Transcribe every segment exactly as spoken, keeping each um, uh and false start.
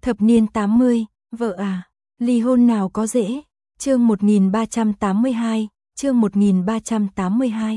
Thập niên tám mươi, vợ à, ly hôn nào có dễ. Chương một nghìn ba trăm tám mươi hai, chương một nghìn ba trăm tám mươi hai.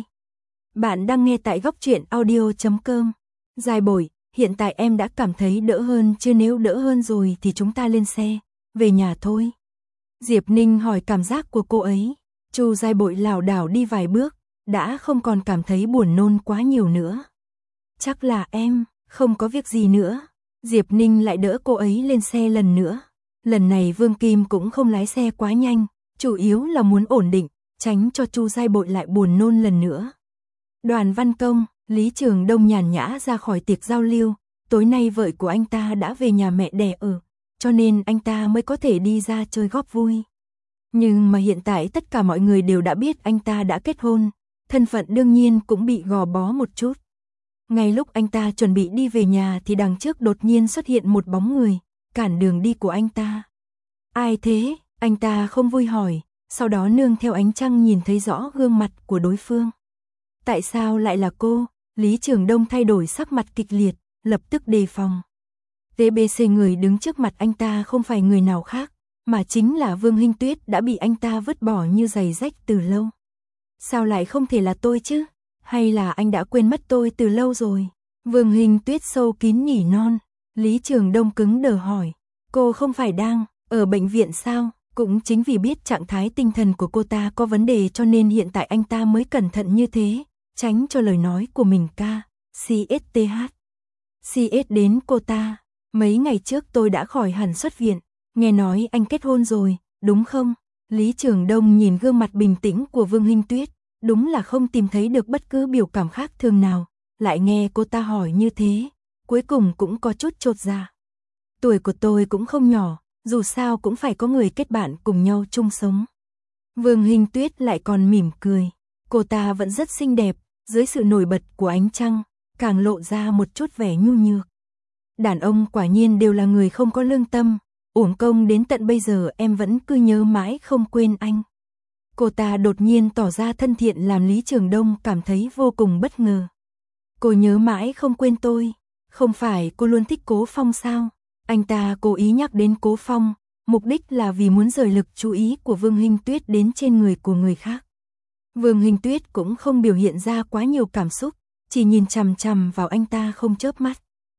Bạn đang nghe tại góc truyện audio chấm com. Dài bội, hiện tại em đã cảm thấy đỡ hơn chứ, nếu đỡ hơn rồi thì chúng ta lên xe, về nhà thôi. Diệp Ninh hỏi cảm giác của cô ấy. Chu Dài bội lảo đảo đi vài bước, đã không còn cảm thấy buồn nôn quá nhiều nữa. Chắc là em, không có việc gì nữa. Diệp Ninh lại đỡ cô ấy lên xe lần nữa. Lần này Vương Kim cũng không lái xe quá nhanh, chủ yếu là muốn ổn định, tránh cho Chu Dài bội lại buồn nôn lần nữa. Đoàn Văn Công, Lý Trường Đông nhàn nhã ra khỏi tiệc giao lưu, tối nay vợ của anh ta đã về nhà mẹ đẻ ở, cho nên anh ta mới có thể đi ra chơi góp vui. Nhưng mà hiện tại tất cả mọi người đều đã biết anh ta đã kết hôn, thân phận đương nhiên cũng bị gò bó một chút. Ngay lúc anh ta chuẩn bị đi về nhà thì đằng trước đột nhiên xuất hiện một bóng người, cản đường đi của anh ta. Ai thế? Anh ta không vui hỏi, sau đó nương theo ánh trăng nhìn thấy rõ gương mặt của đối phương. Tại sao lại là cô? Lý Trường Đông thay đổi sắc mặt kịch liệt, lập tức đề phòng. tê bê xê người đứng trước mặt anh ta không phải người nào khác, mà chính là Vương Hinh Tuyết đã bị anh ta vứt bỏ như giày rách từ lâu. Sao lại không thể là tôi chứ? Hay là anh đã quên mất tôi từ lâu rồi? Vương Hinh Tuyết sâu kín nhỉ non. Lý Trường Đông cứng đờ hỏi, cô không phải đang ở bệnh viện sao? Cũng chính vì biết trạng thái tinh thần của cô ta có vấn đề cho nên hiện tại anh ta mới cẩn thận như thế, tránh cho lời nói của mình ca, xê ét tê hát. xê ét đến cô ta, mấy ngày trước tôi đã khỏi hẳn xuất viện, nghe nói anh kết hôn rồi, đúng không? Lý Trường Đông nhìn gương mặt bình tĩnh của Vương Hinh Tuyết, đúng là không tìm thấy được bất cứ biểu cảm khác thường nào, lại nghe cô ta hỏi như thế, cuối cùng cũng có chút chột dạ. Tuổi của tôi cũng không nhỏ, dù sao cũng phải có người kết bạn cùng nhau chung sống. Vương Hinh Tuyết lại còn mỉm cười, cô ta vẫn rất xinh đẹp, dưới sự nổi bật của ánh trăng, càng lộ ra một chút vẻ nhu nhược. Đàn ông quả nhiên đều là người không có lương tâm, uổng công đến tận bây giờ em vẫn cứ nhớ mãi không quên anh. Cô ta đột nhiên tỏ ra thân thiện làm Lý Trường Đông cảm thấy vô cùng bất ngờ. Cô nhớ mãi không quên tôi, không phải cô luôn thích Cố Phong sao? Anh ta cố ý nhắc đến Cố Phong, mục đích là vì muốn rời lực chú ý của Vương Hinh Tuyết đến trên người của người khác. Vương Hinh Tuyết cũng không biểu hiện ra quá nhiều cảm xúc, chỉ nhìn chằm chằm vào anh ta không chớp mắt.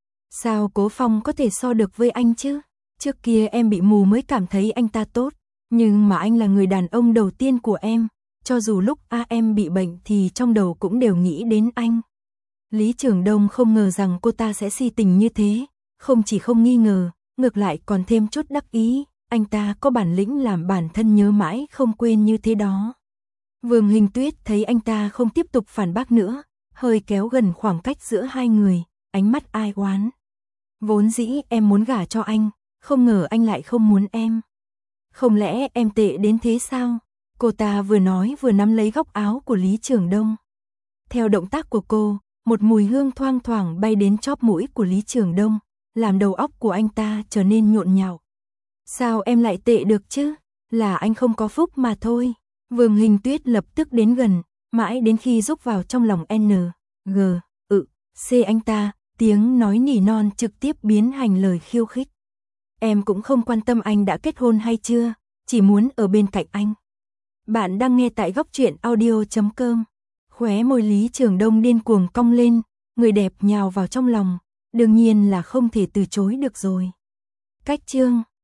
Sao Cố Phong có thể so được với anh chứ? Trước kia em bị mù mới cảm thấy anh ta tốt, nhưng mà anh là người đàn ông đầu tiên của em, cho dù lúc a em bị bệnh thì trong đầu cũng đều nghĩ đến anh. Lý Trường Đông không ngờ rằng cô ta sẽ si tình như thế, không chỉ không nghi ngờ, ngược lại còn thêm chút đắc ý, anh ta có bản lĩnh làm bản thân nhớ mãi không quên như thế đó. Vương Hinh Tuyết thấy anh ta không tiếp tục phản bác nữa, hơi kéo gần khoảng cách giữa hai người, ánh mắt ai oán. Vốn dĩ em muốn gả cho anh, không ngờ anh lại không muốn em. Không lẽ em tệ đến thế sao? Cô ta vừa nói vừa nắm lấy góc áo của Lý Trường Đông. Theo động tác của cô, một mùi hương thoang thoảng bay đến chóp mũi của Lý Trường Đông, làm đầu óc của anh ta trở nên nhộn nhạo. Sao em lại tệ được chứ? Là anh không có phúc mà thôi. Vương Hinh Tuyết lập tức đến gần, mãi đến khi rúc vào trong lòng N, G, ự, C anh ta, tiếng nói nỉ non trực tiếp biến thành lời khiêu khích. Em cũng không quan tâm anh đã kết hôn hay chưa, chỉ muốn ở bên cạnh anh. Bạn đang nghe tại góc truyện audio chấm com. Khóe môi Lý Trường Đông điên cuồng cong lên, người đẹp nhào vào trong lòng, đương nhiên là không thể từ chối được rồi. Cách chương